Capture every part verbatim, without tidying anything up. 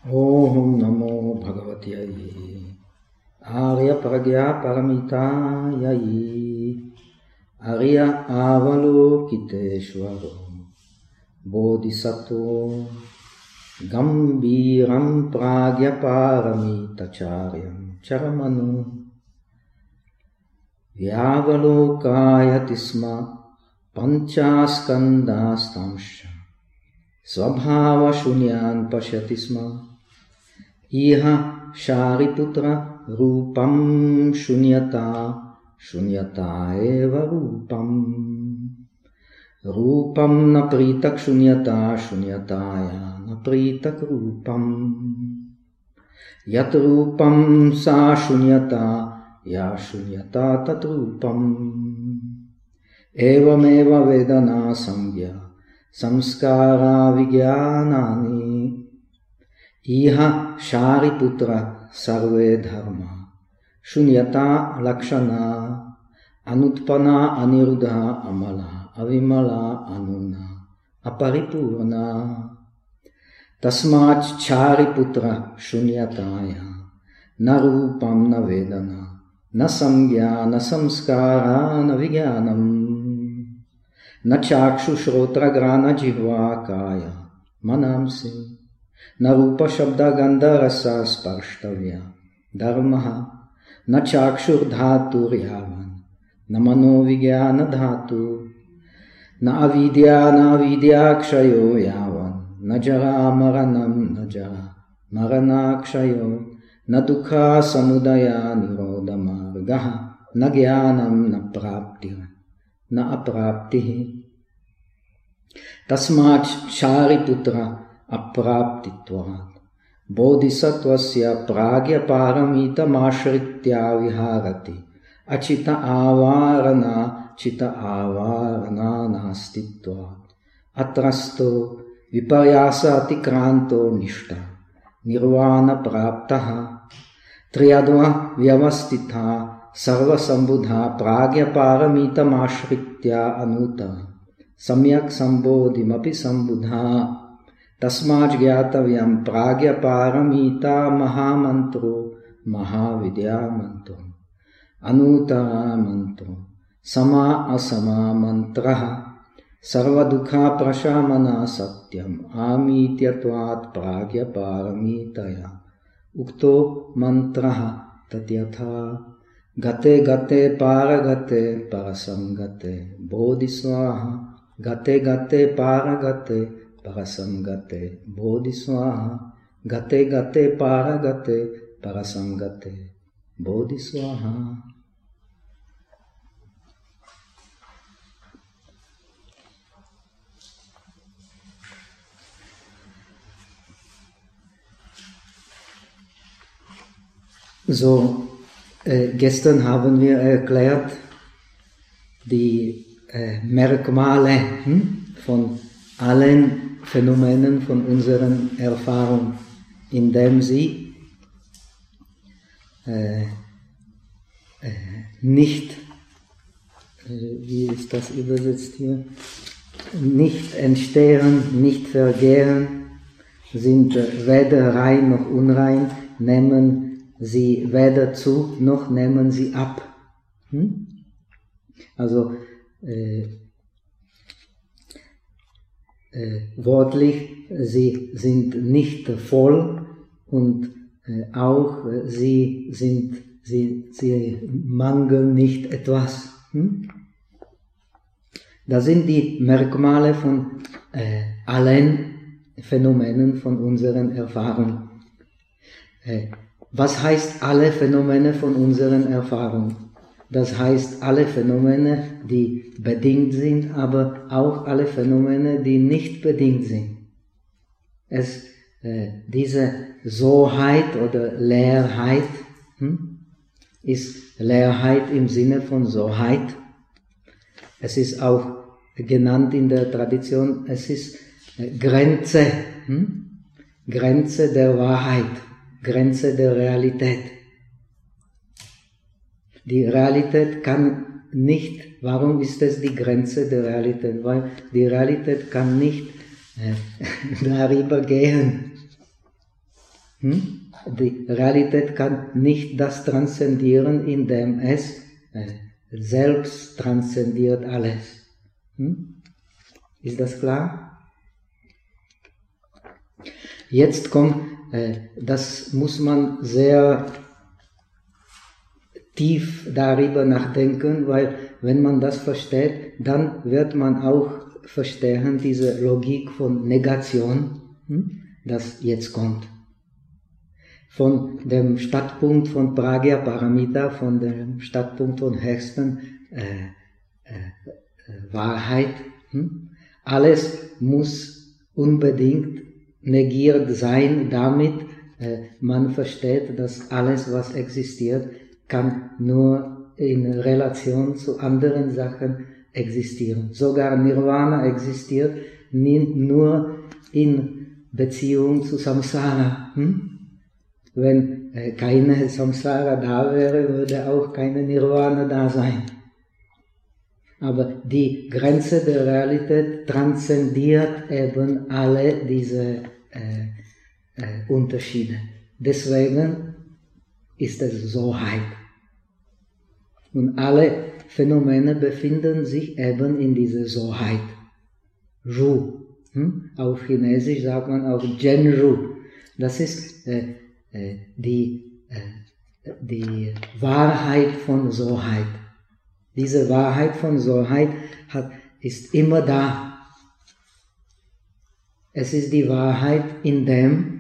Om Namo Bhagavatyai Arya Pragya Paramitayai Arya Avalokiteshvaro Bodhisattva Gambiram Pragya Paramitacharyam Charamanu Vyavalokayati sma Panchaskandastamsha Svabhava Shunyan Pashyati sma Iha Shariputra Rupam Shunyata Shunyata eva Rupam Rupam na pritak Shunyata Shunyataya na pritak Rupam Yat Rupam sa Shunyata Ya Shunyata tat Rupam Evam eva Vedana Samgya Samskara Vigyanani Iha Shariputra Sarve Dharma Shunyata Lakshana Anutpana Anirudha Amala Avimala Anuna Aparipurna Tasmat Chariputra Shunyataya Na Rupam na Vedana Na Samgya na Samskara na Vigyanam Na Chakshu Shrotra Grana Jihva Kaya Manamsi Na Rupa Shabda Gandha Rasa Sparshtavya Dharmaha Na Chakshur Dhatu Yavan Na Mano Vigyana Dhatu Na Avidya Na Avidya Kshayo Yavan Na Jara Maranam Na Jara Marana Kshayo Na Dukha Samudaya Nirodha Margaha Na Gyanam Na Praptir Na Apraptihi Tasmat Shariputra Apraptitvat Bodhisattvasya Pragya Paramita Mashritya Viharati Achita Avarana Chita Avarana Nastitvat Atrasto Viparyasa Atikranto Nishta Nirvana Praptaha Triyadva Vyavastitha Sarva Sambudha Pragya Paramita Mashritya Anuta Samyak Sambodhimapi Sambudha Tasmaj Gyatavyam Pragya Paramita Mahamantro Mahavidya Mantro Anutara Mantro Sama Asama Mantraha Sarva Dukha Prashamana Satyam Amityatvat Pragya Paramitaya Ukto Mantraha Tatyatha Gate Gate Paragate Parasamgate Bodhiswaha Gate Gate Paragate Parasamgate Bodhiswaha Gate Gate Paragate Parasamgate Bodhiswaha. So, äh, gestern haben wir erklärt die äh, Merkmale hm, von allen Phänomenen von unseren Erfahrungen, indem sie äh, äh, nicht, äh, wie ist das übersetzt hier, nicht entstehen, nicht vergehen, sind weder rein noch unrein, nehmen sie weder zu, noch nehmen sie ab. Hm? Also äh, äh, wortlich, sie sind nicht voll und äh, auch äh, sie sind, sie, sie mangeln nicht etwas. Hm? Das sind die Merkmale von äh, allen Phänomenen von unseren Erfahrungen. Äh, Was heißt alle Phänomene von unseren Erfahrungen? Das heißt alle Phänomene, die bedingt sind, aber auch alle Phänomene, die nicht bedingt sind. Es, äh, diese Soheit oder Leerheit hm, ist Leerheit im Sinne von Soheit. Es ist auch genannt in der Tradition, es ist äh, Grenze, hm, Grenze der Wahrheit. Grenze der Realität. Die Realität kann nicht, warum ist es die Grenze der Realität? Weil die Realität kann nicht äh, darüber gehen. Hm? Die Realität kann nicht das transzendieren, indem es äh, selbst transzendiert alles. Hm? Ist das klar? Jetzt kommt, äh, das muss man sehr tief darüber nachdenken, weil wenn man das versteht, dann wird man auch verstehen diese Logik von Negation, hm, das jetzt kommt. Von dem Standpunkt von Pragya Paramita, von dem Standpunkt von höchsten äh, äh, Wahrheit, hm, alles muss unbedingt negiert sein, damit äh, man versteht, dass alles, was existiert, kann nur in Relation zu anderen Sachen existieren. Sogar Nirvana existiert nur in Beziehung zu Samsara. Hm? Wenn äh, keine Samsara da wäre, würde auch keine Nirvana da sein. Aber die Grenze der Realität transzendiert eben alle diese äh, äh, Unterschiede. Deswegen ist es Soheit. Und alle Phänomene befinden sich eben in dieser Soheit. Ru. Hm? Auf Chinesisch sagt man auch Zhenru. Das ist äh, äh, die, äh, die Wahrheit von Soheit. Diese Wahrheit von Soheit hat, ist immer da. Es ist die Wahrheit, in dem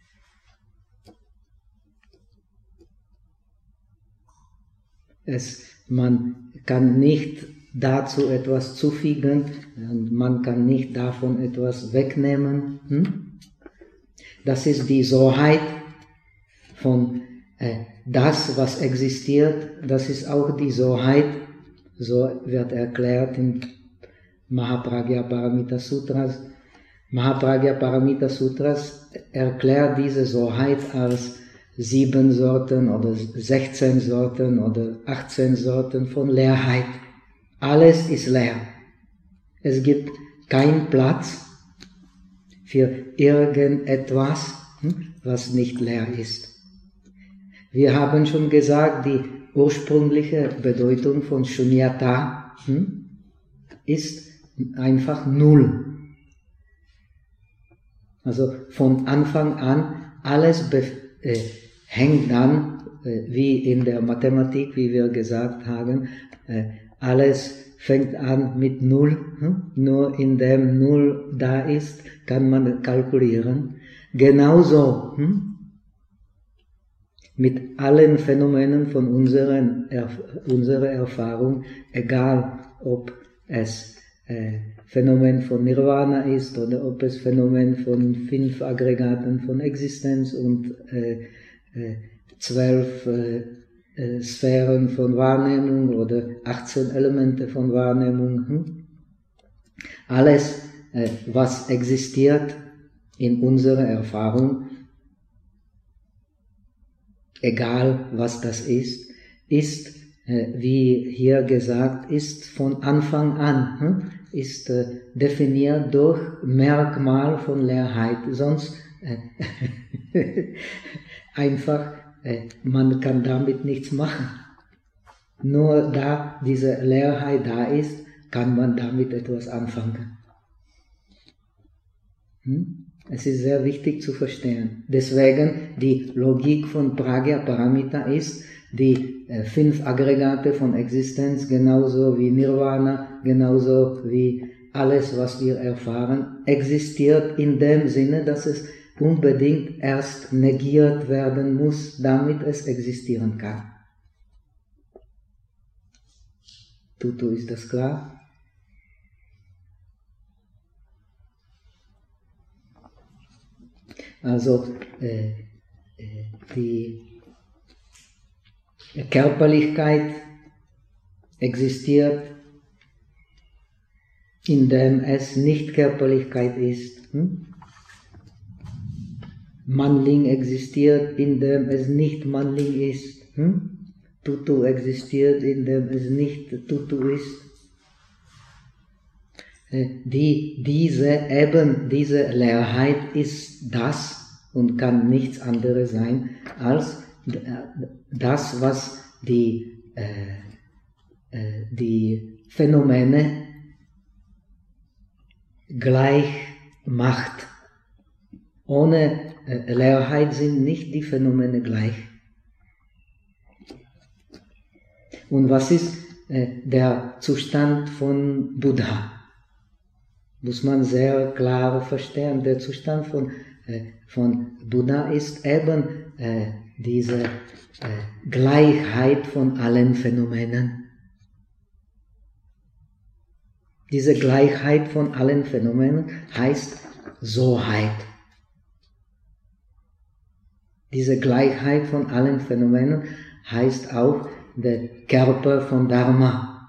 es, man kann nicht dazu etwas zufügen und man kann nicht davon etwas wegnehmen. Hm? Das ist die Soheit von äh, das, was existiert. Das ist auch die Soheit, so wird erklärt in Mahapragya Paramita Sutras. Mahapragya Paramita Sutras erklärt diese Soheit als sieben Sorten oder sechzehn Sorten oder achtzehn Sorten von Leerheit. Alles ist leer. Es gibt keinen Platz für irgendetwas, was nicht leer ist. Wir haben schon gesagt, die ursprüngliche Bedeutung von Shunyata ist einfach Null. Also von Anfang an alles äh, hängt dann, äh, wie in der Mathematik, wie wir gesagt haben, äh, alles fängt an mit Null. Hm? Nur indem Null da ist, kann man kalkulieren. Genauso hm? mit allen Phänomenen von unseren, Erf unserer Erfahrung, egal ob es äh, Phänomen von Nirvana ist oder ob es Phänomen von fünf Aggregaten von Existenz und äh, äh, zwölf äh, äh, Sphären von Wahrnehmung oder achtzehn Elemente von Wahrnehmung. Hm? Alles, äh, was existiert in unserer Erfahrung, egal was das ist, ist, äh, wie hier gesagt, ist von Anfang an, hm? ist äh, definiert durch Merkmal von Leerheit. Sonst äh, einfach, äh, man kann damit nichts machen. Nur da diese Leerheit da ist, kann man damit etwas anfangen. Hm? Es ist sehr wichtig zu verstehen. Deswegen die Logik von Pragya Paramita ist, die äh, fünf Aggregate von Existenz, genauso wie Nirvana, genauso wie alles, was wir erfahren, existiert in dem Sinne, dass es unbedingt erst negiert werden muss, damit es existieren kann. Tutu, ist das klar? Also äh, die Körperlichkeit existiert, indem es nicht Körperlichkeit ist. Hm? Mannling existiert, indem es nicht Mannling ist. Hm? Tutu existiert, indem es nicht Tutu ist. Die, diese, eben diese Leerheit ist das, und kann nichts anderes sein als das, was die, äh, äh, die Phänomene gleich macht. Ohne äh, Leerheit sind nicht die Phänomene gleich. Und was ist äh, der Zustand von Buddha? Muss man sehr klar verstehen. Der Zustand von, äh, von Buddha ist eben äh, diese äh, Gleichheit von allen Phänomenen. Diese Gleichheit von allen Phänomenen heißt Soheit. Diese Gleichheit von allen Phänomenen heißt auch der Körper von Dharma.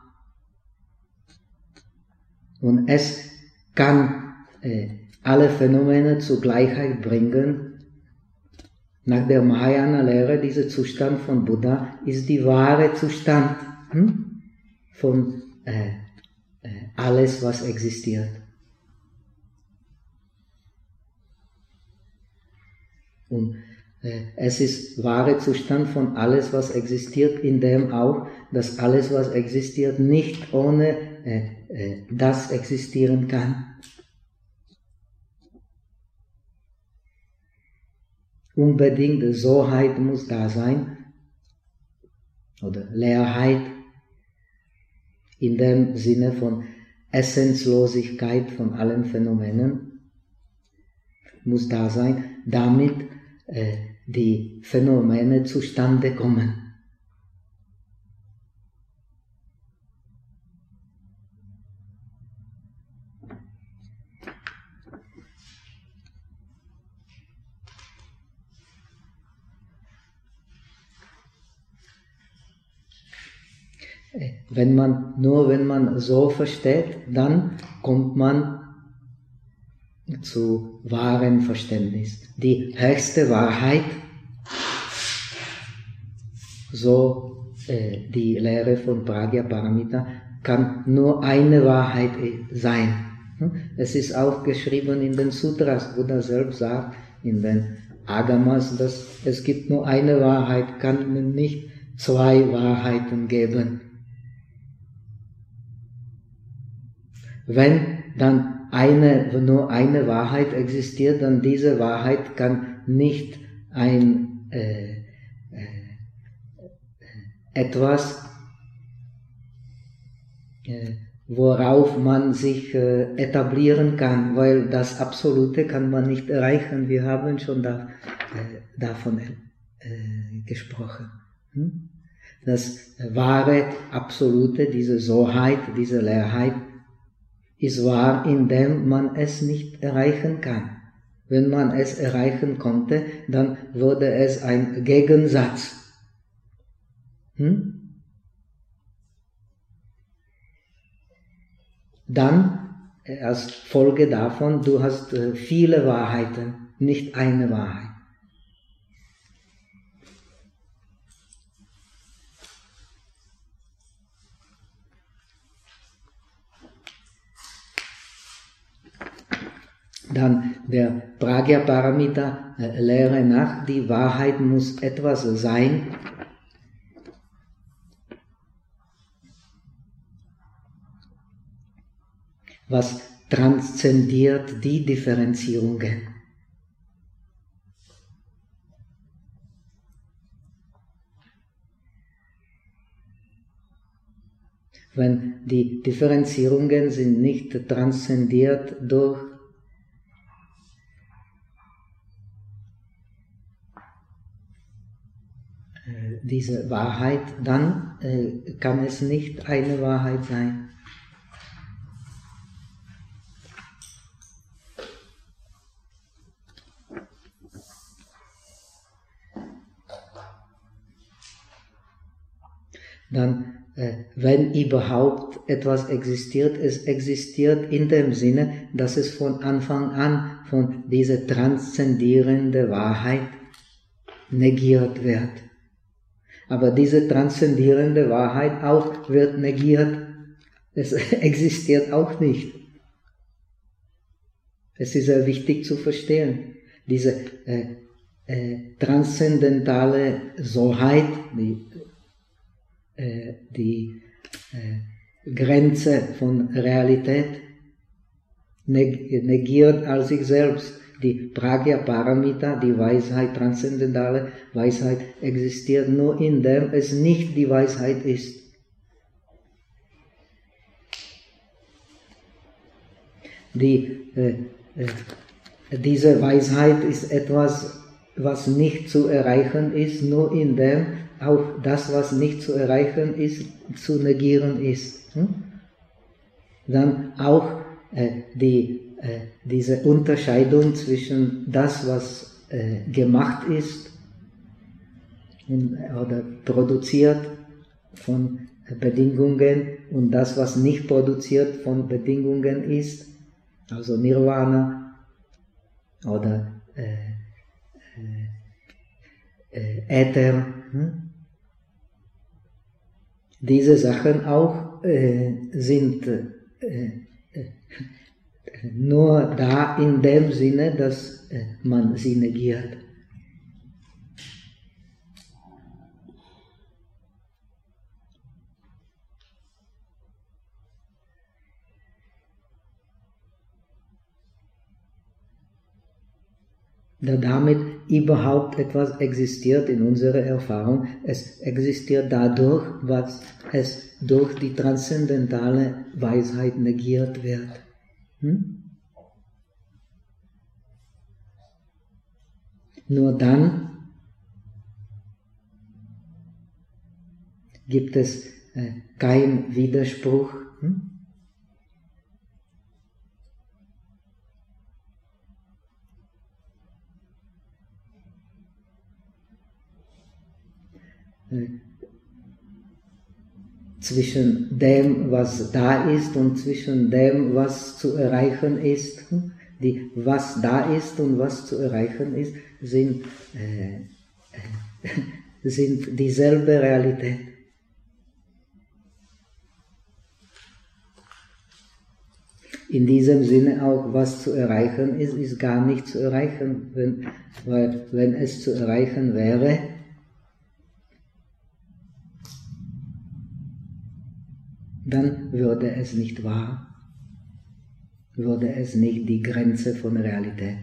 Und es kann äh, alle Phänomene zur Gleichheit bringen. Nach der Mahayana-Lehre, dieser Zustand von Buddha ist die wahre Zustand hm? von äh, äh, alles, was existiert. Und äh, es ist wahre Zustand von alles, was existiert, in dem auch, dass alles, was existiert, nicht ohne äh, äh, das existieren kann. Unbedingt Soheit muss da sein, oder Leerheit, in dem Sinne von Essenzlosigkeit von allen Phänomenen, muss da sein, damit äh, die Phänomene zustande kommen. Wenn man, nur wenn man so versteht, dann kommt man zu wahrem Verständnis. Die höchste Wahrheit, so äh, die Lehre von Prajnaparamita, kann nur eine Wahrheit sein. Es ist auch geschrieben in den Sutras, Buddha selbst sagt, in den Agamas, dass es gibt nur eine Wahrheit, kann nicht zwei Wahrheiten geben. Wenn dann eine, nur eine Wahrheit existiert, dann diese Wahrheit kann nicht ein äh, äh, etwas, äh, worauf man sich äh, etablieren kann, weil das Absolute kann man nicht erreichen. Wir haben schon da, äh, davon äh, gesprochen. Hm? Das wahre Absolute, diese Soheit, diese Leerheit, ist wahr, indem man es nicht erreichen kann. Wenn man es erreichen konnte, dann würde es ein Gegensatz. Hm? Dann, als Folge davon, du hast viele Wahrheiten, nicht eine Wahrheit. Dann der Prajnaparamita äh, Lehre nach, die Wahrheit muss etwas sein, was transzendiert die Differenzierungen. Wenn die Differenzierungen sind nicht transzendiert durch diese Wahrheit, dann äh, kann es nicht eine Wahrheit sein. Dann, äh, wenn überhaupt etwas existiert, es existiert in dem Sinne, dass es von Anfang an von dieser transzendierenden Wahrheit negiert wird. Aber diese transzendierende Wahrheit auch wird negiert. Es existiert auch nicht. Es ist sehr wichtig zu verstehen. diese äh, äh, transzendentale Soheit, die, äh, die äh, Grenze von Realität, negiert als sich selbst. Die Pragya Paramita, die Weisheit, transzendentale Weisheit, existiert nur indem es nicht die Weisheit ist. Die, äh, äh, diese Weisheit ist etwas, was nicht zu erreichen ist, nur indem auch das, was nicht zu erreichen ist, zu negieren ist. Hm? Dann auch äh, die Äh, diese Unterscheidung zwischen das, was äh, gemacht ist in, oder produziert von Bedingungen und das, was nicht produziert von Bedingungen ist, also Nirvana oder äh, äh, Äther. Hm? Diese Sachen auch äh, sind äh, nur da in dem Sinne, dass äh, man sie negiert. Da damit überhaupt etwas existiert in unserer Erfahrung, es existiert dadurch, was es durch die transzendentale Weisheit negiert wird. Hm? Nur dann gibt es äh, keinen Widerspruch. Hm? Äh, zwischen dem, was da ist und zwischen dem, was zu erreichen ist. Die, was da ist und was zu erreichen ist, sind, äh, äh, sind dieselbe Realität. In diesem Sinne auch, was zu erreichen ist, ist gar nicht zu erreichen, wenn, weil wenn es zu erreichen wäre, dann würde es nicht wahr, würde es nicht die Grenze von Realität.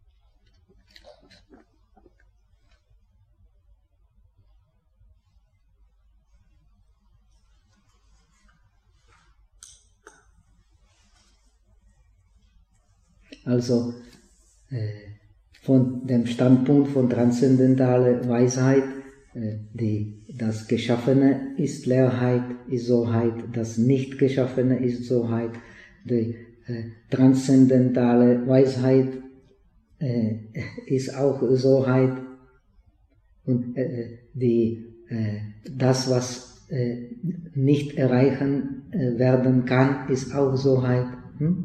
Also äh, von dem Standpunkt von transzendentaler Weisheit, äh, die, das Geschaffene ist Leerheit, ist Soheit, das Nicht-Geschaffene ist Soheit, die äh, transzendentale Weisheit äh, ist auch Soheit und äh, die, äh, das, was äh, nicht erreichen äh, werden kann, ist auch Soheit. Hm?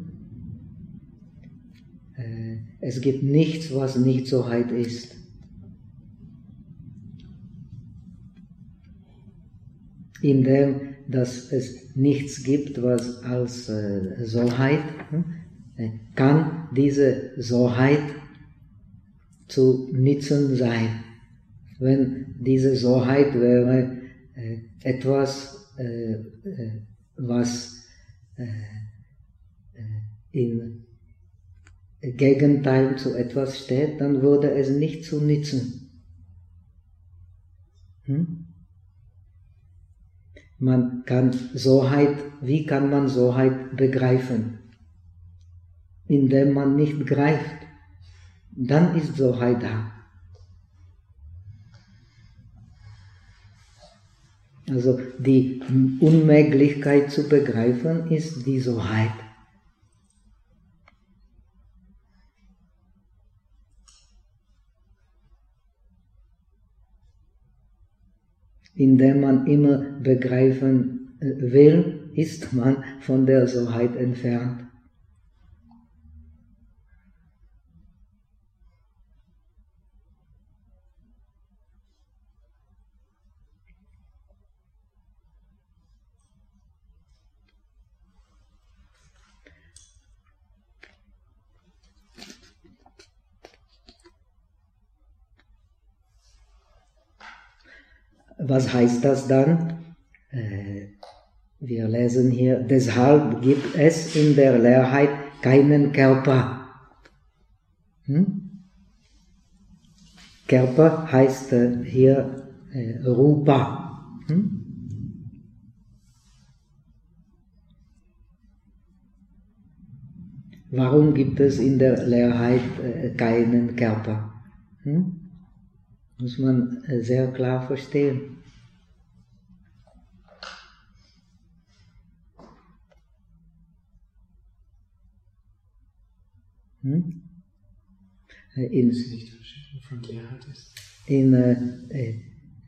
Es gibt nichts, was nicht Soheit ist. Indem, dass es nichts gibt, was als äh, Soheit, äh, kann diese Soheit zu Nutzen sein. Wenn diese Soheit wäre äh, etwas, äh, äh, was äh, in Gegenteil zu etwas steht, dann würde es nicht zu nützen. Hm? Man kann Soheit, wie kann man Soheit begreifen? Indem man nicht greift. Dann ist Soheit da. Also die Unmöglichkeit zu begreifen ist die Soheit. Indem man immer begreifen will, ist man von der Soheit entfernt. was heißt das dann? Äh, wir lesen hier, deshalb gibt es in der Leerheit keinen Körper. Hm? Körper heißt äh, hier äh, Rupa. Hm? Warum gibt es in der Leerheit äh, keinen Körper? Hm? Muss man äh, sehr klar verstehen. Hm? In, von Leerheit ist. In äh, äh,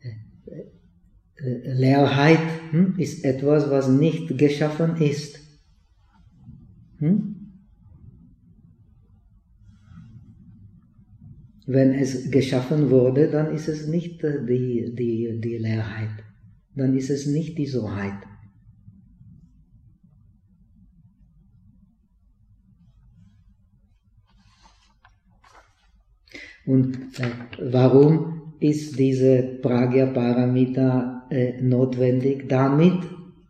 äh, Leerheit hm, ist etwas, was nicht geschaffen ist. Hm? Wenn es geschaffen wurde, dann ist es nicht äh, die, die, die Leerheit. Dann ist es nicht die Soheit. Und äh, warum ist diese Pragya Paramita äh, notwendig? Damit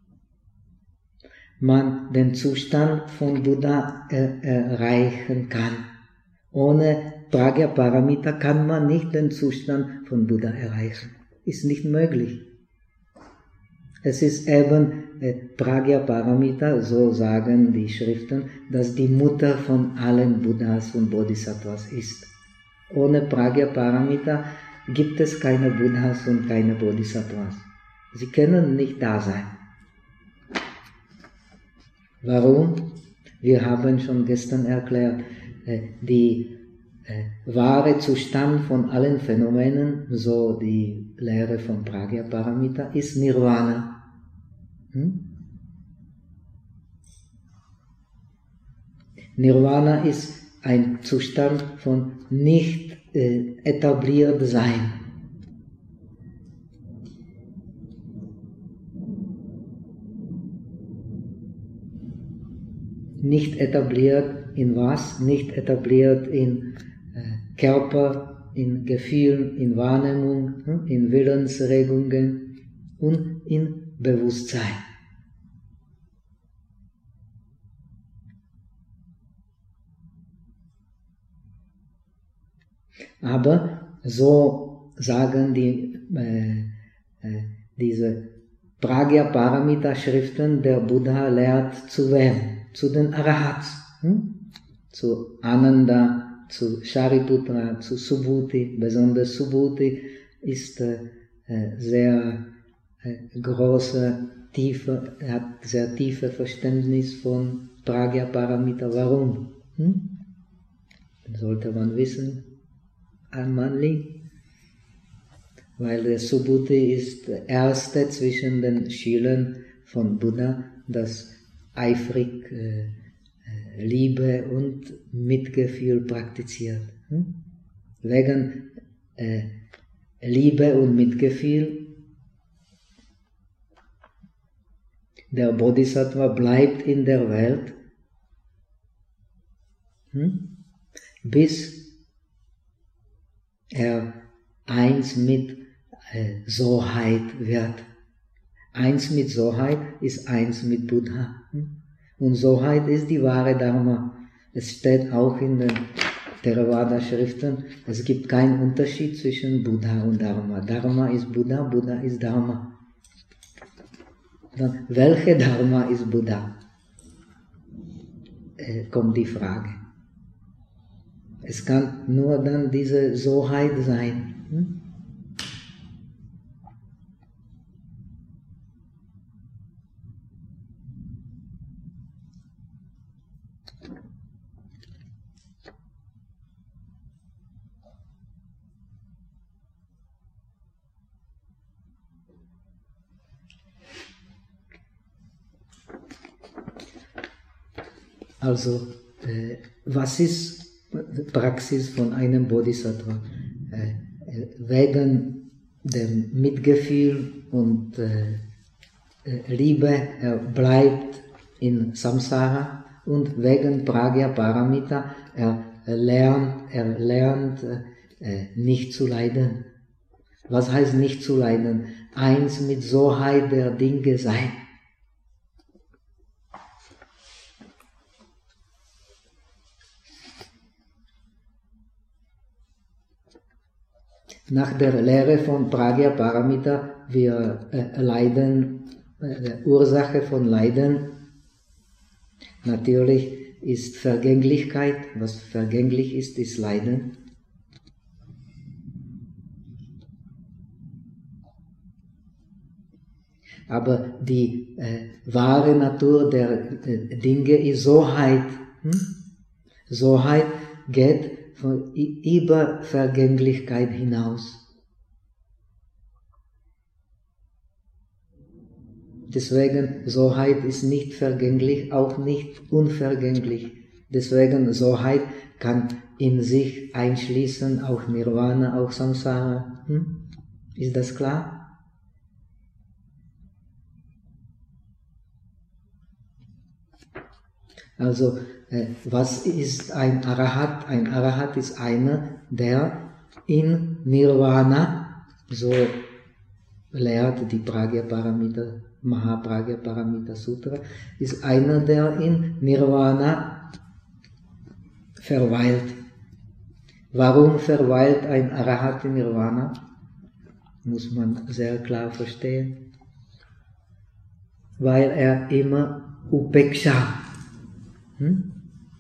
man den Zustand von Buddha äh, erreichen kann. Ohne Pragya Paramita kann man nicht den Zustand von Buddha erreichen. Ist nicht möglich. Es ist eben äh, Pragya Paramita, so sagen die Schriften, dass die Mutter von allen Buddhas und Bodhisattvas ist. Ohne Pragya Paramita gibt es keine Buddhas und keine Bodhisattvas. Sie können nicht da sein. Warum? Wir haben schon gestern erklärt, die äh, wahre Zustand von allen Phänomenen, so die Lehre von Pragya Paramita, ist Nirvana. Hm? Nirvana ist ein Zustand von nicht äh, etabliert sein. Nicht etabliert in was? Nicht etabliert in äh, Körper, in Gefühlen, in Wahrnehmung, hm? in Willensregungen und in Bewusstsein. Aber so sagen die, äh, äh, diese Pragya Paramita Schriften, der Buddha lehrt zu wem? Zu den Arahats, hm? Zu Ananda, zu Shariputra, zu Subhuti. Besonders Subhuti ist äh, sehr äh, große, tiefe, hat sehr tiefe Verständnis von Pragya Paramita. Warum? Hm? Sollte man wissen. Manli, weil der Subhuti ist der erste zwischen den Schülern von Buddha, das eifrig äh, Liebe und Mitgefühl praktiziert. Hm? Wegen äh, Liebe und Mitgefühl der Bodhisattva bleibt in der Welt, hm? bis er eins mit äh, Soheit wird. Eins mit Soheit ist eins mit Buddha. Und Soheit ist die wahre Dharma. Es steht auch in den Theravada-Schriften, es gibt keinen Unterschied zwischen Buddha und Dharma. Dharma ist Buddha, Buddha ist Dharma. Dann, welche Dharma ist Buddha? Äh, kommt die Frage. Es kann nur dann diese Soheit sein. Hm? Also, äh, was ist Praxis von einem Bodhisattva? Äh, wegen dem Mitgefühl und äh, Liebe, er bleibt in Samsara, und wegen Pragya Paramita, er lernt, er lernt äh, nicht zu leiden. Was heißt nicht zu leiden? Eins mit Soheit der Dinge sein. Nach der Lehre von Pragya-Paramita, wir äh, leiden, äh, Ursache von Leiden, natürlich ist Vergänglichkeit, was vergänglich ist, ist Leiden. Aber die äh, wahre Natur der äh, Dinge ist Soheit. Hm? Soheit geht von über Vergänglichkeit hinaus. Deswegen Soheit ist nicht vergänglich, auch nicht unvergänglich. Deswegen Soheit kann in sich einschließen, auch Nirvana, auch Samsara. Hm? Ist das klar? Also, äh, was ist ein Arahat? Ein Arahat ist einer, der in Nirvana, so lehrt die Pragya-Paramita, Mahapragya-Paramita Sutra, ist einer, der in Nirvana verweilt. Warum verweilt ein Arahat in Nirvana? Muss man sehr klar verstehen. Weil er immer Upeksha, hm?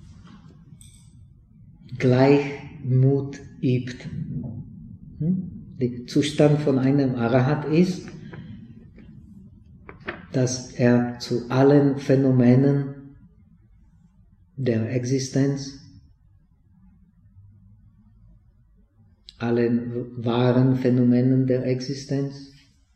Gleichmut übt. Hm? Der Zustand von einem Arahat ist, dass er zu allen Phänomenen der Existenz, allen wahren Phänomenen der Existenz,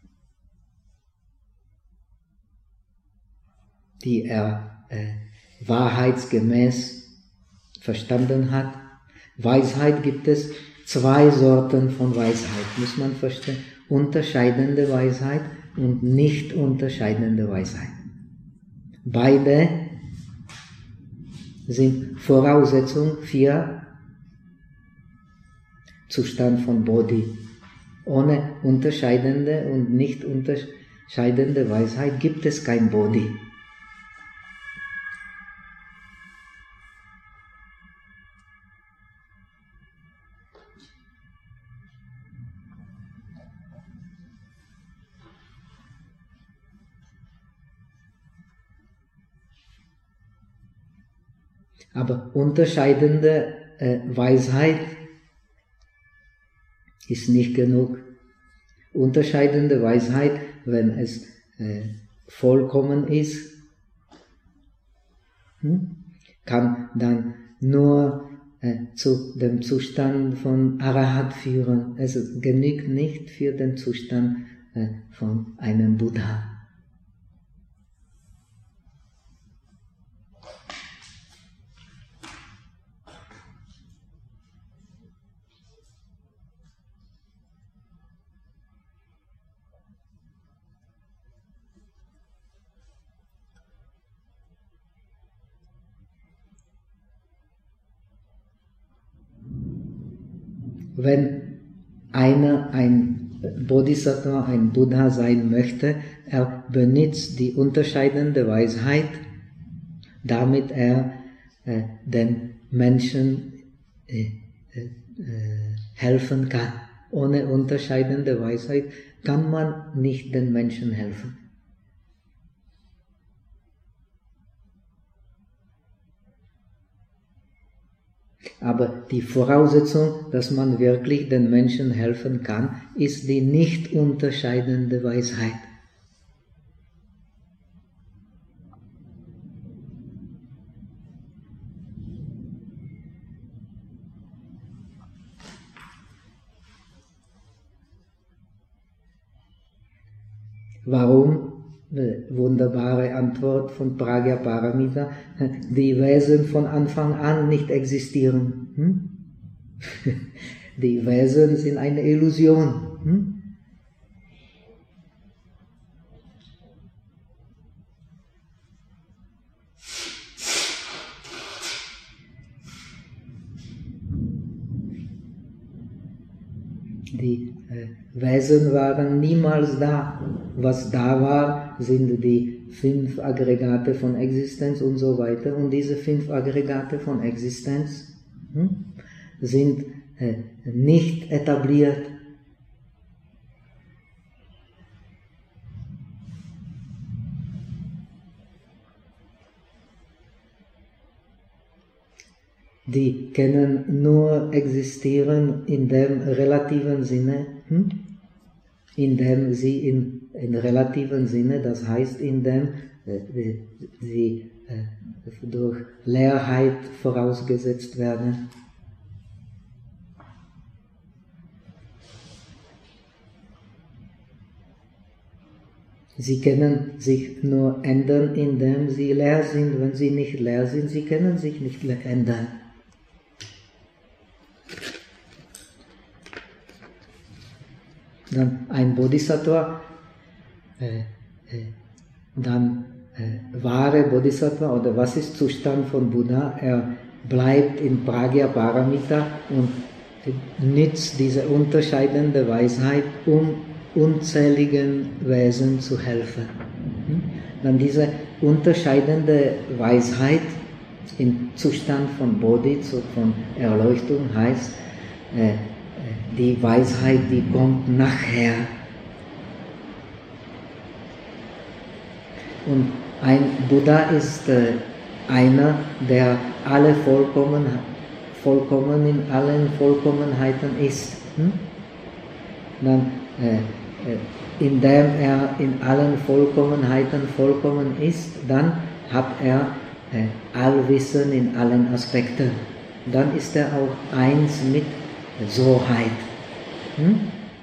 die er äh, wahrheitsgemäß verstanden hat. Weisheit gibt es zwei Sorten von Weisheit, muss man verstehen. Unterscheidende Weisheit und nicht unterscheidende Weisheit. Beide sind Voraussetzung für Zustand von Bodhi. Ohne unterscheidende und nicht unterscheidende Weisheit gibt es kein Bodhi. Aber unterscheidende äh, Weisheit ist nicht genug. Unterscheidende Weisheit, wenn es äh, vollkommen ist, hm, kann dann nur äh, zu dem Zustand von Arahat führen. Es genügt nicht für den Zustand äh, von einem Buddha. Wenn einer ein Bodhisattva, ein Buddha sein möchte, er benutzt die unterscheidende Weisheit, damit er äh, den Menschen äh, äh, helfen kann. Ohne unterscheidende Weisheit kann man nicht den Menschen helfen. Aber die Voraussetzung, dass man wirklich den Menschen helfen kann, ist die nicht unterscheidende Weisheit. Warum? Wunderbare Antwort von Pragya-Paramita. Die Wesen von Anfang an nicht existieren. Hm? Die Wesen sind eine Illusion. Hm? Die äh, Wesen waren niemals da. Was da war, sind die fünf Aggregate von Existenz und so weiter. Und diese fünf Aggregate von Existenz hm, sind äh, nicht etabliert. Die können nur existieren in dem relativen Sinne, hm? indem sie in, in relativen Sinne, das heißt, indem äh, sie äh, durch Leerheit vorausgesetzt werden. Sie können sich nur ändern, indem sie leer sind. Wenn sie nicht leer sind, sie können sich nicht ändern. Dann ein Bodhisattva, äh, äh, dann äh, wahre Bodhisattva, oder was ist Zustand von Buddha? Er bleibt in Pragya Paramita und nützt diese unterscheidende Weisheit, um unzähligen Wesen zu helfen. Hm? Dann diese unterscheidende Weisheit im Zustand von Bodhi, von Erleuchtung, heißt, äh, die Weisheit, die kommt nachher. Und ein Buddha ist äh, einer, der alle vollkommen, vollkommen in allen Vollkommenheiten ist. Hm? Dann, äh, äh, indem er in allen Vollkommenheiten vollkommen ist, dann hat er äh, Allwissen in allen Aspekten. Dann ist er auch eins mit Soheit. Hm?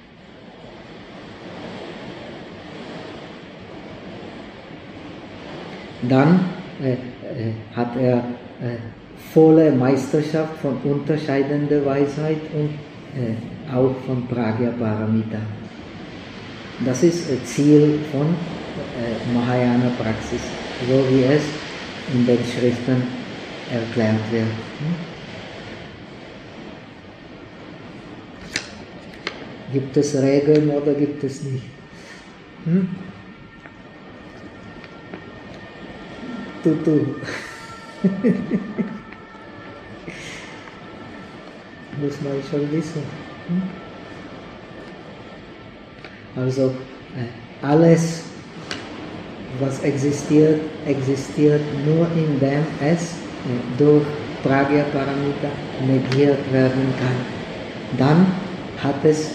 Dann äh, äh, hat er äh, volle Meisterschaft von unterscheidender Weisheit und äh, auch von Pragya Paramita. Das ist äh, Ziel von äh, Mahayana Praxis, so wie es in den Schriften erklärt wird. Hm? Gibt es Regeln oder gibt es nicht? Hm? Tu, tu. Muss man schon wissen. Hm? Also äh, alles, was existiert, existiert nur indem es äh, durch Pragya Paramita negiert werden kann. Dann hat es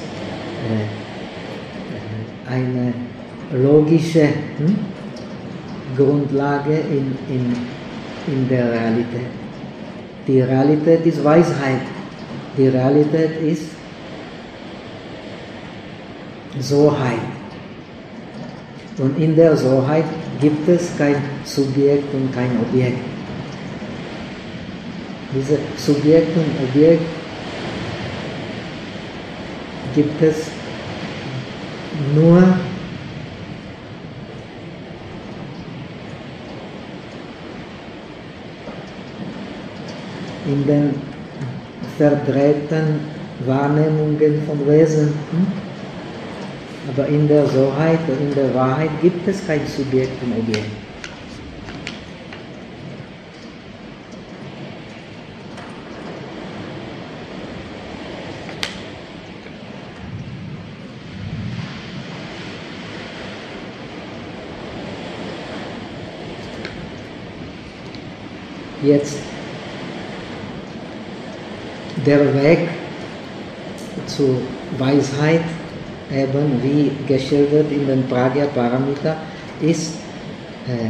eine logische hm, Grundlage in, in, in der Realität. Die Realität ist Weisheit. Die Realität ist Soheit. Und in der Soheit gibt es kein Subjekt und kein Objekt. Diese Subjekt und Objekt gibt es nur in den verdrehten Wahrnehmungen von Wesen. Aber in der Soheit und in der Wahrheit gibt es kein Subjekt und Objekt. Jetzt der Weg zur Weisheit, eben wie geschildert in den Pragya Paramita, ist äh,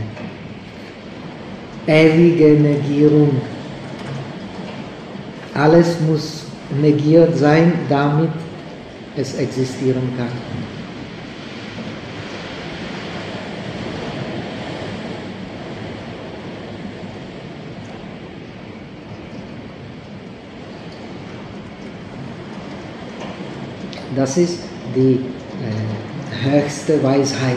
ewige Negierung. Alles muss negiert sein, damit es existieren kann. Das ist die äh, höchste Weisheit.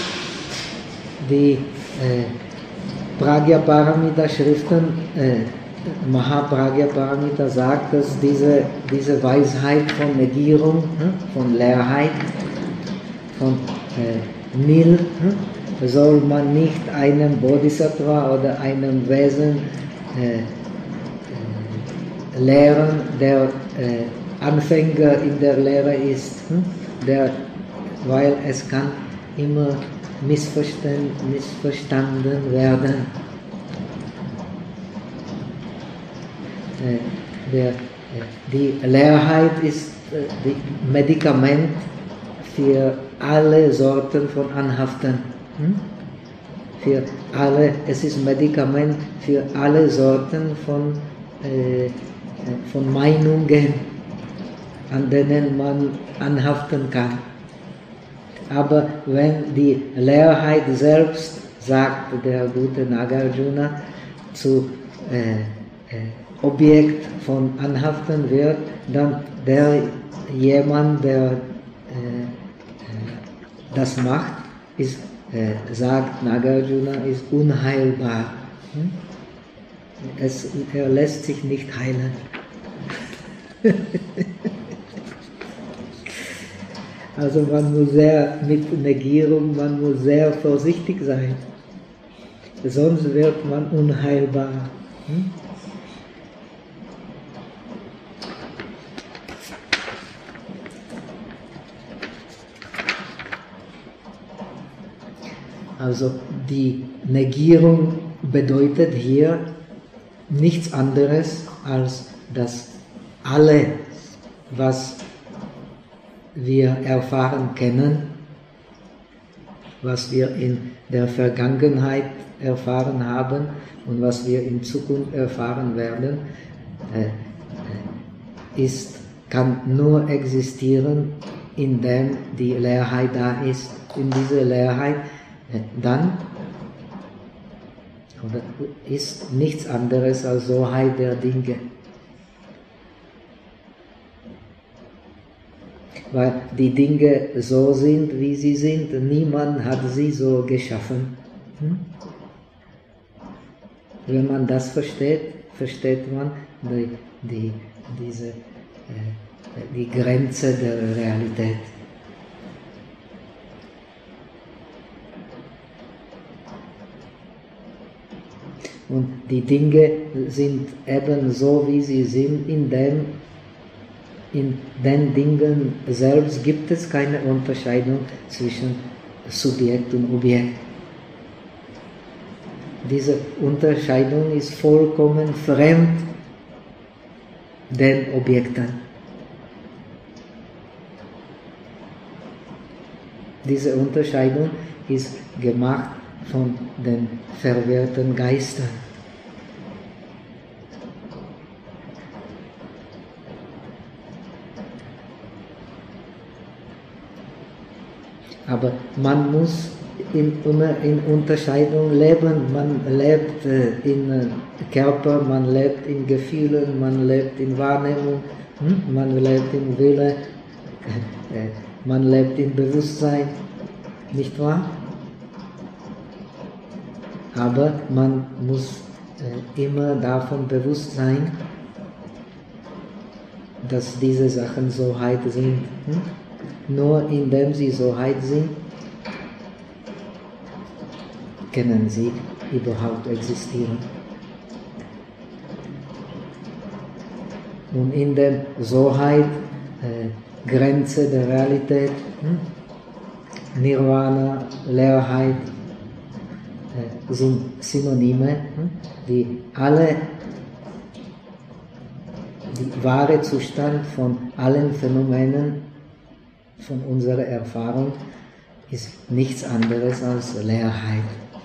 Die äh, Pragya Paramita Schriften äh, Mahapragya-Paramita sagt, dass diese, diese Weisheit von Negierung, von Leerheit, von äh, Nil, soll man nicht einem Bodhisattva oder einem Wesen äh, äh, lehren, der äh, Anfänger in der Lehre ist, der, weil es kann immer missverstanden, missverstanden werden. Äh, der, äh, die Leerheit ist äh, das Medikament für alle Sorten von Anhaften. Hm? Für alle, es ist Medikament für alle Sorten von, äh, von Meinungen, an denen man anhaften kann. Aber wenn die Leerheit selbst, sagt der gute Nagarjuna, zu äh, äh, Objekt von Anhaften wird, dann der jemand, der äh, das macht, ist, äh, sagt Nagarjuna, ist unheilbar. Hm? Es, er lässt sich nicht heilen. Also man muss sehr mit Negierung, man muss sehr vorsichtig sein. Sonst wird man unheilbar. Hm? Also die Negierung bedeutet hier nichts anderes, als dass alles, was wir erfahren kennen, was wir in der Vergangenheit erfahren haben und was wir in Zukunft erfahren werden, ist, kann nur existieren, indem die Leerheit da ist. In dieser Leerheit dann oder ist nichts anderes als Soheit der Dinge. Weil die Dinge so sind, wie sie sind, niemand hat sie so geschaffen. Hm? Wenn man das versteht, versteht man die, die, diese, äh, die Grenze der Realität. Und die Dinge sind eben so, wie sie sind, in dem In den Dingen selbst gibt es keine Unterscheidung zwischen Subjekt und Objekt. Diese Unterscheidung ist vollkommen fremd den Objekten. Diese Unterscheidung ist gemacht von den verwirrten Geistern. Aber man muss in, immer in Unterscheidung leben. Man lebt äh, in äh, Körper, man lebt in Gefühlen, man lebt in Wahrnehmung, hm? man lebt in Wille, äh, man lebt in Bewusstsein, nicht wahr? Aber man muss äh, immer davon bewusst sein, dass diese Sachen Soheit sind. Hm? Nur indem sie Soheit sind, können sie überhaupt existieren. Und in der Soheit, äh, Grenze der Realität, hm? Nirvana, Leerheit, äh, sind Synonyme, hm? die alle die wahre Zustand von allen Phänomenen von unserer Erfahrung ist nichts anderes als Leerheit.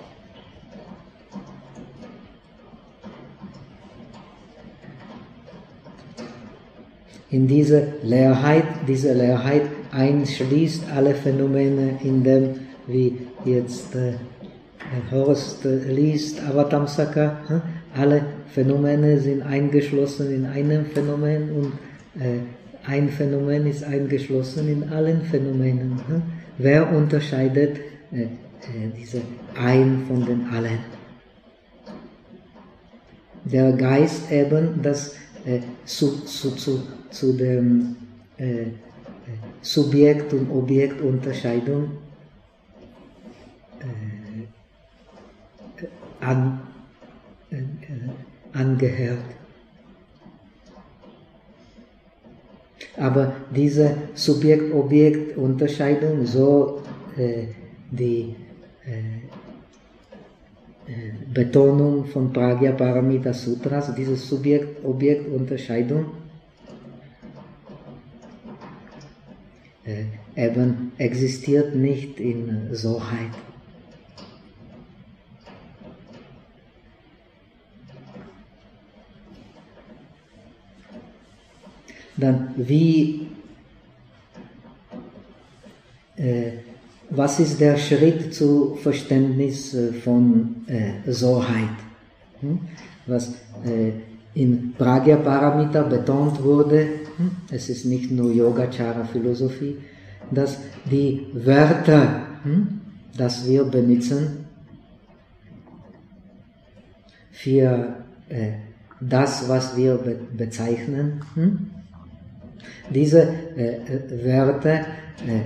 In dieser Leerheit, diese Leerheit einschließt alle Phänomene, in dem, wie jetzt äh, Horst äh, liest, Avatamsaka, äh, alle Phänomene sind eingeschlossen in einem Phänomen und äh, ein Phänomen ist eingeschlossen in allen Phänomenen. Wer unterscheidet äh, äh, diese ein von den allen? der Geist eben das äh, zu, zu, zu, zu dem äh, Subjekt- und Objektunterscheidung äh, an, äh, angehört. Aber diese Subjekt-Objekt-Unterscheidung, so äh, die äh, äh, Betonung von Pragya-Paramita Sutras, diese Subjekt-Objekt-Unterscheidung äh, eben existiert nicht in Soheit. Dann wie, äh, was ist der Schritt zu Verständnis äh, von äh, Soheit? Hm? Was äh, in Pragya-Paramita betont wurde, hm? Es ist nicht nur Yogacara-Philosophie, dass die Wörter, hm? das wir benutzen für äh, das, was wir be bezeichnen, hm? Diese äh, Wörter äh,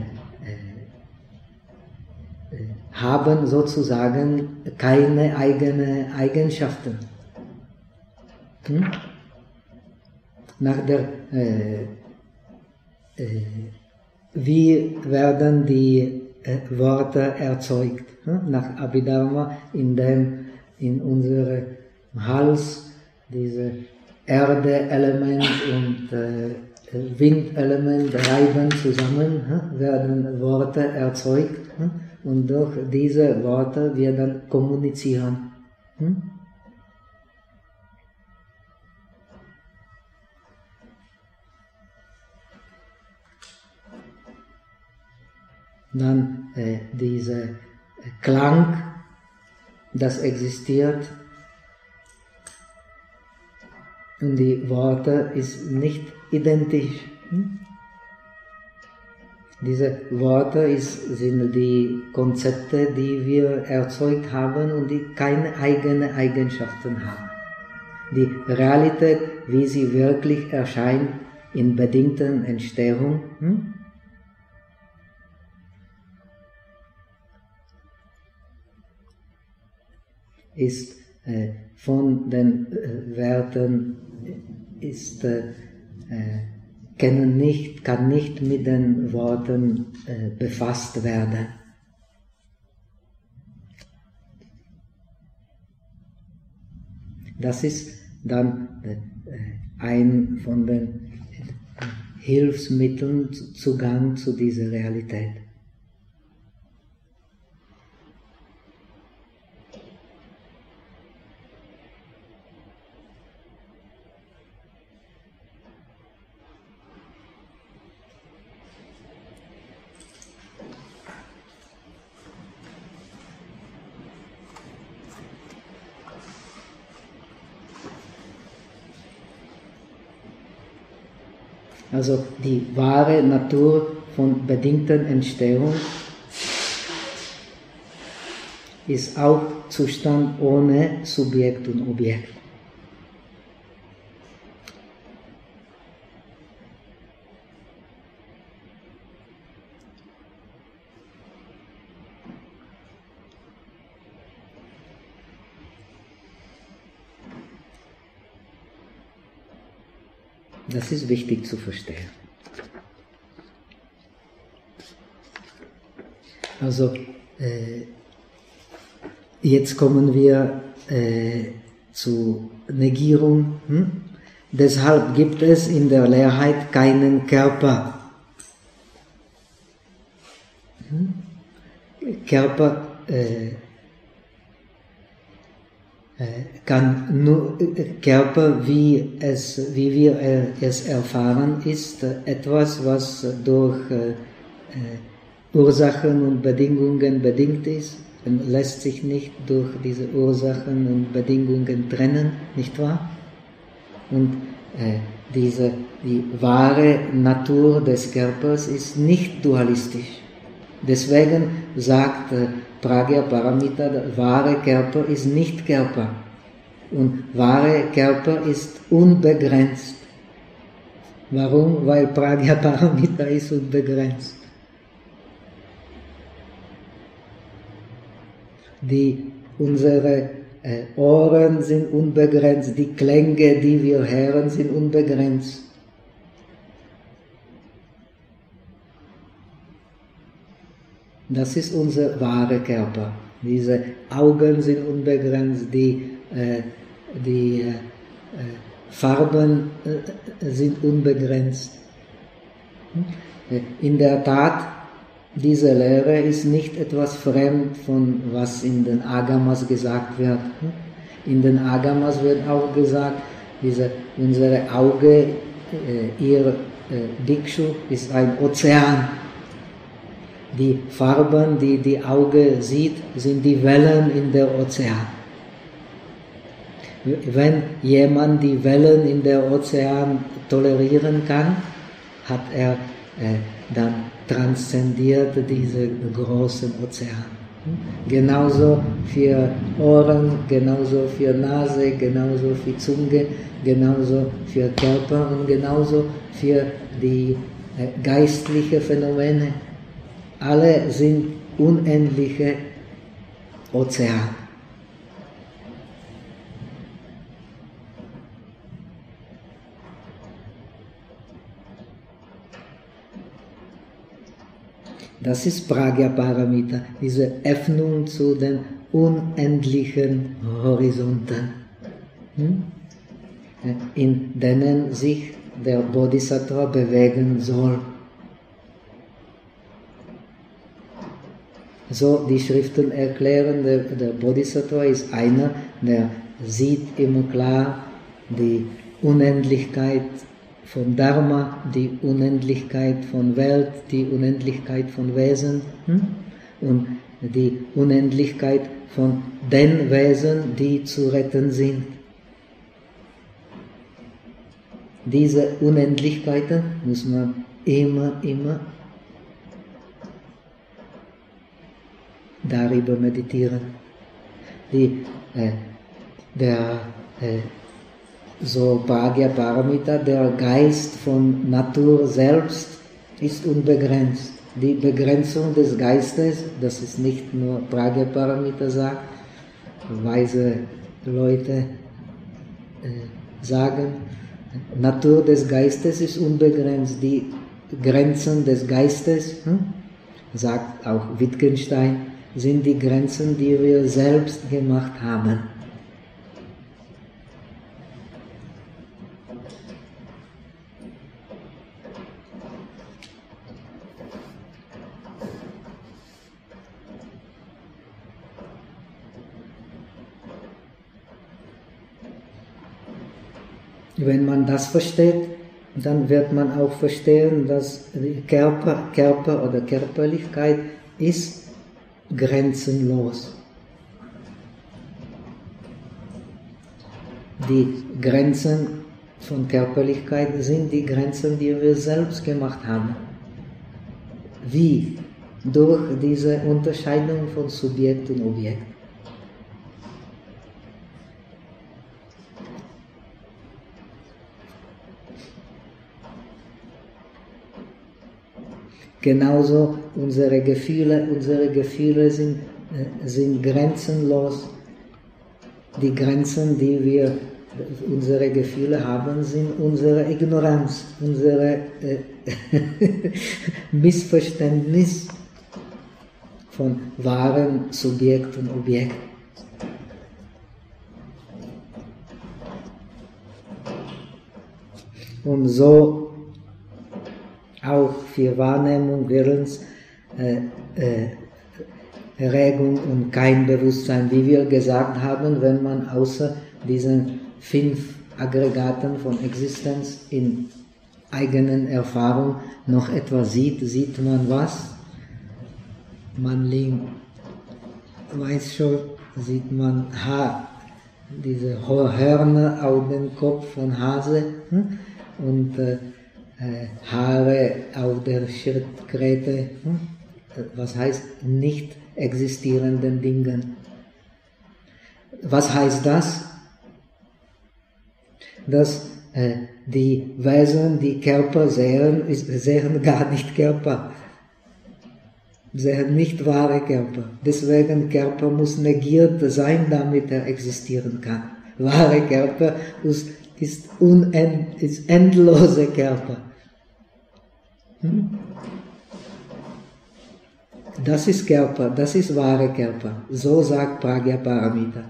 äh, haben sozusagen keine eigenen Eigenschaften. Hm? Nach der, äh, äh, wie werden die äh, Worte erzeugt? Hm? Nach Abhidharma, indem in unserem Hals diese Erde-Element und äh, Windelement reiben zusammen, hm, werden Worte erzeugt, hm, und durch diese Worte wir dann kommunizieren. Hm? Dann äh, dieser Klang, das existiert, und die Worte ist nicht identisch. Hm? Diese Worte ist, sind die Konzepte, die wir erzeugt haben und die keine eigenen Eigenschaften haben. Die Realität, wie sie wirklich erscheint in bedingten Entstehung, hm? ist äh, von den äh, Werten ist äh, Können nicht, kann nicht mit den Worten äh, befasst werden. Das ist dann äh, ein von den Hilfsmitteln Zugang zu dieser Realität. Also die wahre Natur von bedingten Entstehung ist auch Zustand ohne Subjekt und Objekt. Das ist wichtig zu verstehen. Also äh, jetzt kommen wir äh, zur Negierung. Hm? Deshalb gibt es in der Leerheit keinen Körper. Hm? Körper äh, kann nur Körper, wie, es, wie wir es erfahren, ist etwas, was durch äh, Ursachen und Bedingungen bedingt ist, und lässt sich nicht durch diese Ursachen und Bedingungen trennen, nicht wahr? Und äh, diese, die wahre Natur des Körpers ist nicht dualistisch. Deswegen sagt äh, Pragya-Paramita, der wahre Körper ist nicht Körper. Und wahre Körper ist unbegrenzt. Warum? Weil Prajnaparamita ist unbegrenzt. Die, unsere äh, Ohren sind unbegrenzt, die Klänge, die wir hören, sind unbegrenzt. Das ist unser wahrer Körper. Diese Augen sind unbegrenzt, die, äh, die äh, Farben äh, sind unbegrenzt. In der Tat, diese Lehre ist nicht etwas fremd von was in den Agamas gesagt wird. In den Agamas wird auch gesagt, diese, unsere Auge, äh, ihr äh, Bhikshu ist ein Ozean. Die Farben, die die Auge sieht, sind die Wellen in der Ozean. Wenn jemand die Wellen in der Ozean tolerieren kann, hat er äh, dann transzendiert diesen großen Ozean. Genauso für Ohren, genauso für Nase, genauso für Zunge, genauso für Körper und genauso für die äh, geistlichen Phänomene. Alle sind unendliche Ozeane. Das ist Prajnaparamita, diese Öffnung zu den unendlichen Horizonten, in denen sich der Bodhisattva bewegen soll. So die Schriften erklären, der, der Bodhisattva ist einer, der sieht immer klar die Unendlichkeit von Dharma, die Unendlichkeit von Welt, die Unendlichkeit von Wesen hm? und die Unendlichkeit von den Wesen, die zu retten sind. Diese Unendlichkeiten muss man immer, immer darüber meditieren. Die, äh, der äh, so Prajnaparamita, der Geist von Natur selbst ist unbegrenzt. Die Begrenzung des Geistes, das ist nicht nur Prajnaparamita sagt, weise Leute äh, sagen, Natur des Geistes ist unbegrenzt. Die Grenzen des Geistes, hm, sagt auch Wittgenstein, sind die Grenzen, die wir selbst gemacht haben. Wenn man das versteht, dann wird man auch verstehen, dass Körper, Körper oder Körperlichkeit ist grenzenlos. Die Grenzen von Körperlichkeit sind die Grenzen, die wir selbst gemacht haben. Wie? Durch diese Unterscheidung von Subjekt und Objekt. Genauso unsere Gefühle, unsere Gefühle sind, äh, sind grenzenlos. Die Grenzen, die wir, unsere Gefühle haben, sind unsere Ignoranz, unsere äh, Missverständnis von wahren Subjekt und Objekt. Und so auch für Wahrnehmung, Willens, äh, äh, Erregung und kein Bewusstsein, wie wir gesagt haben, wenn man außer diesen fünf Aggregaten von Existenz in eigenen Erfahrung noch etwas sieht, sieht man was? Man linkt, weiß schon, sieht man Haar, diese Hörner auf dem Kopf von Hase hm? und äh, Haare auf der Schildkröte, was heißt nicht existierenden Dingen. Was heißt das? dass äh, die Wesen, die Körper sehen, ist, sehen gar nicht Körper. Sehen nicht wahre Körper. Deswegen Körper muss negiert sein, damit er existieren kann. Wahre Körper ist, ist, unend, ist endlose Körper. Hm? Das ist Körper, das ist wahre Körper. So sagt Pragya-Paramita.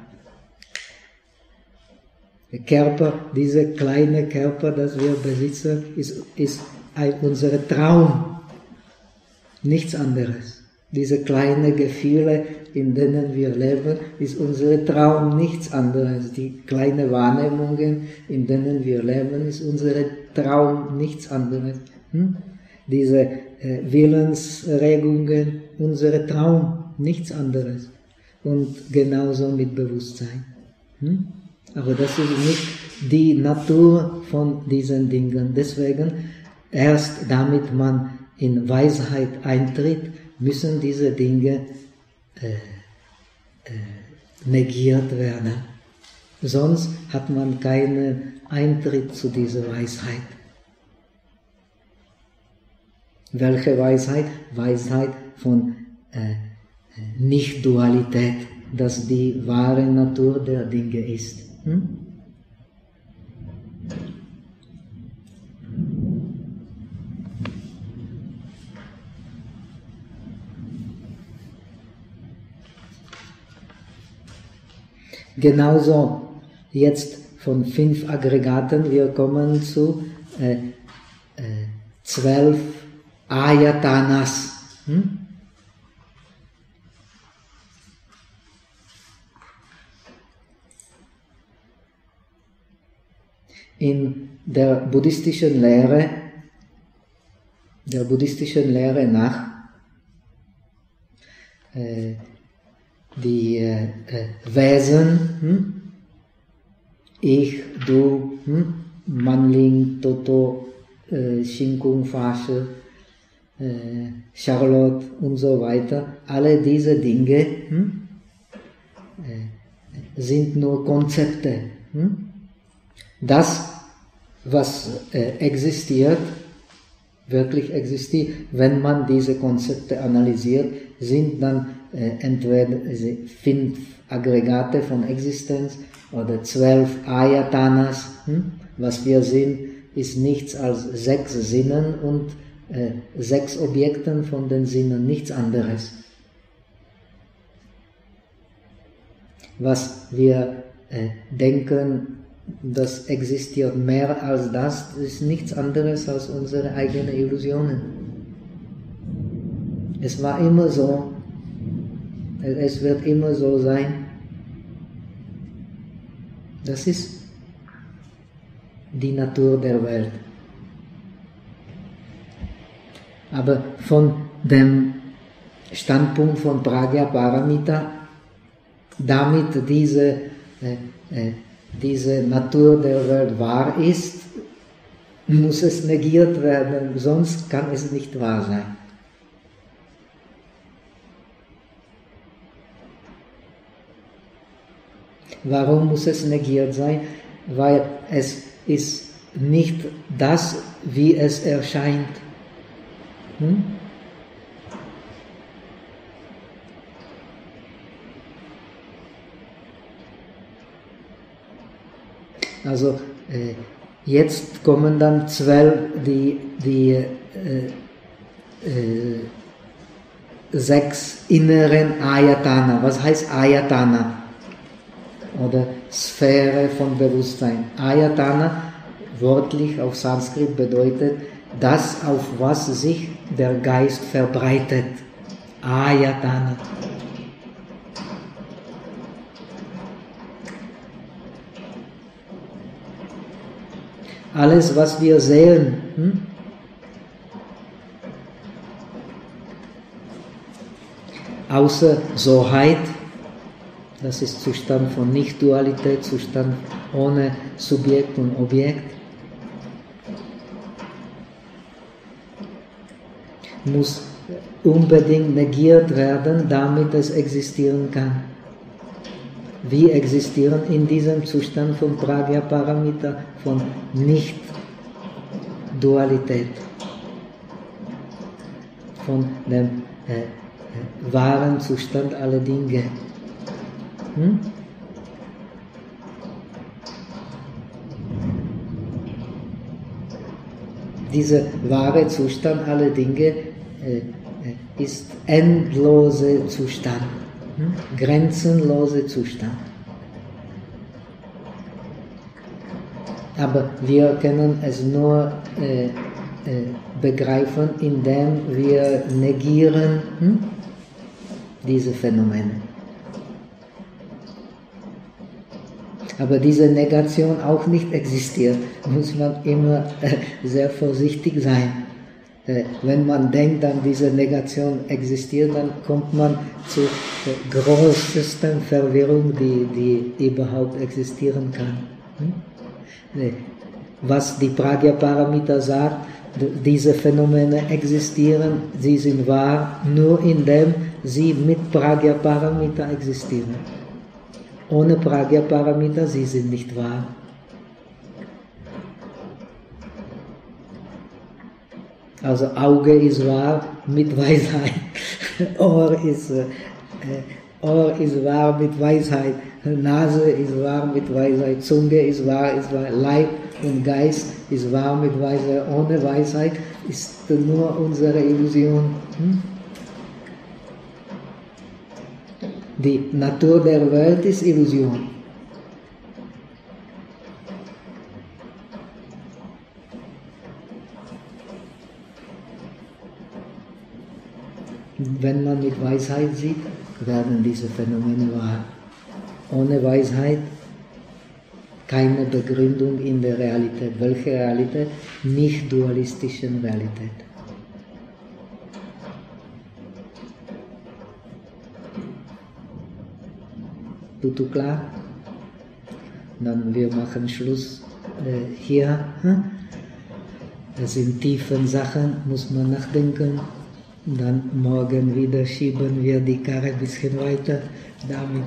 Der Körper, dieser kleine Körper, das wir besitzen, ist, ist ein, unser Traum. Nichts anderes. Diese kleinen Gefühle, in denen wir leben, ist unser Traum nichts anderes. Die kleinen Wahrnehmungen, in denen wir leben, ist unser Traum nichts anderes. Hm? Diese äh, Willensregungen, unser Traum, nichts anderes. Und genauso mit Bewusstsein. Hm? Aber das ist nicht die Natur von diesen Dingen. Deswegen, erst damit man in Weisheit eintritt, müssen diese Dinge äh, äh, negiert werden. Sonst hat man keinen Eintritt zu dieser Weisheit. Welche Weisheit? Weisheit von äh, Nicht-Dualität, dass die wahre Natur der Dinge ist. Hm? Genauso jetzt von fünf Aggregaten, wir kommen zu äh, äh, zwölf Ayatanas. Hm? In der buddhistischen Lehre, der buddhistischen Lehre nach, äh, die äh, Wesen, hm? Ich, du, hm? Manling, Toto, äh, Shinkung, Fasche, äh, Charlotte und so weiter, alle diese Dinge hm? äh, sind nur Konzepte. Hm? Das, was äh, existiert, wirklich existiert, wenn man diese Konzepte analysiert, sind dann äh, entweder fünf Aggregate von Existenz oder zwölf Ayatanas. Hm? Was wir sehen, ist nichts als sechs Sinnen und äh, sechs Objekten von den Sinnen, nichts anderes. Was wir äh, denken, das existiert mehr als das, ist nichts anderes als unsere eigenen Illusionen. Es war immer so, es wird immer so sein. Das ist die Natur der Welt. Aber von dem Standpunkt von Pragya-Paramita, damit diese äh, äh, diese Natur der Welt wahr ist, muss es negiert werden, sonst kann es nicht wahr sein. Warum muss es negiert sein? Weil es ist nicht das, wie es erscheint. Hm? Also äh, jetzt kommen dann zwölf, die, die äh, äh, sechs inneren Ayatana. Was heißt Ayatana? Oder Sphäre von Bewusstsein. Ayatana, wörtlich auf Sanskrit, bedeutet das, auf was sich der Geist verbreitet. Ayatana. Alles, was wir sehen, hm? außer Soheit, das ist Zustand von Nicht-Dualität, Zustand ohne Subjekt und Objekt, muss unbedingt negiert werden, damit es existieren kann. wir existieren in diesem Zustand von Pragya Paramita, von Nicht-Dualität, von dem äh, äh, wahren Zustand aller Dinge. Hm? Dieser wahre Zustand aller Dinge äh, ist endlose Zustand, hm? Grenzenlose Zustand. Aber wir können es nur äh, äh, begreifen, indem wir negieren hm? diese Phänomene. Aber diese Negation auch nicht existiert, muss man immer äh, sehr vorsichtig sein. Äh, wenn man denkt, dass diese Negation existiert, dann kommt man zur äh, größten Verwirrung, die, die überhaupt existieren kann. Hm? Äh, was die Pragya Paramita sagt, diese Phänomene existieren, sie sind wahr, nur indem sie mit Pragya Paramita existieren. Ohne Pragya Paramita, sie sind nicht wahr. Also Auge ist wahr mit Weisheit, Ohr ist, äh, Ohr ist wahr mit Weisheit, Nase ist wahr mit Weisheit, Zunge ist wahr, ist wahr, Leib und Geist ist wahr mit Weisheit. Ohne Weisheit ist nur unsere Illusion. Hm? Die Natur der Welt ist Illusion. Wenn man mit Weisheit sieht, werden diese Phänomene wahr. Ohne Weisheit keine Begründung in der Realität. Welche Realität? Nicht dualistischen Realität. Tut klar? Dann wir machen Schluss äh, hier. Das sind tiefen Sachen, muss man nachdenken. Dann morgen wieder schieben wir die Karre ein bisschen weiter, damit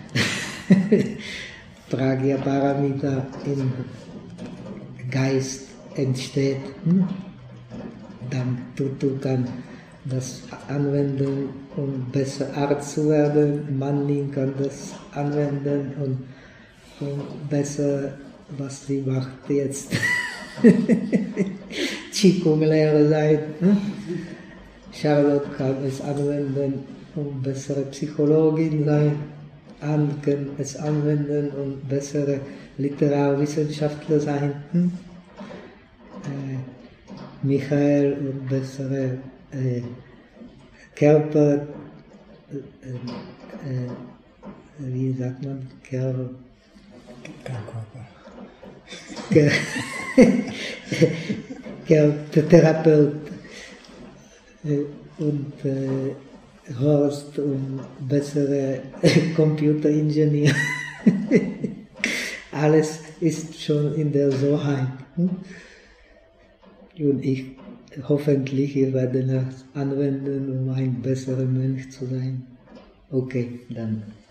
Pragya Paramita im Geist entsteht. Dann Tutu kann das anwenden, um besser Arzt zu werden. Manlin kann das anwenden, um, um besser, was sie macht jetzt, Qigong-Lehrer sein. Charlotte kann es anwenden, um bessere Psychologin sein. Anne kann es anwenden, um bessere Literarwissenschaftler sein. Hm? Äh, Michael, um bessere äh, Körper, äh, äh, wie sagt man, Körper? Körpertherapeut. Und äh, Horst um bessere Computeringenieur. Alles ist schon in der Soheit. Hm? Und ich hoffentlich ich werde das anwenden, um ein besserer Mensch zu sein. Okay, dann.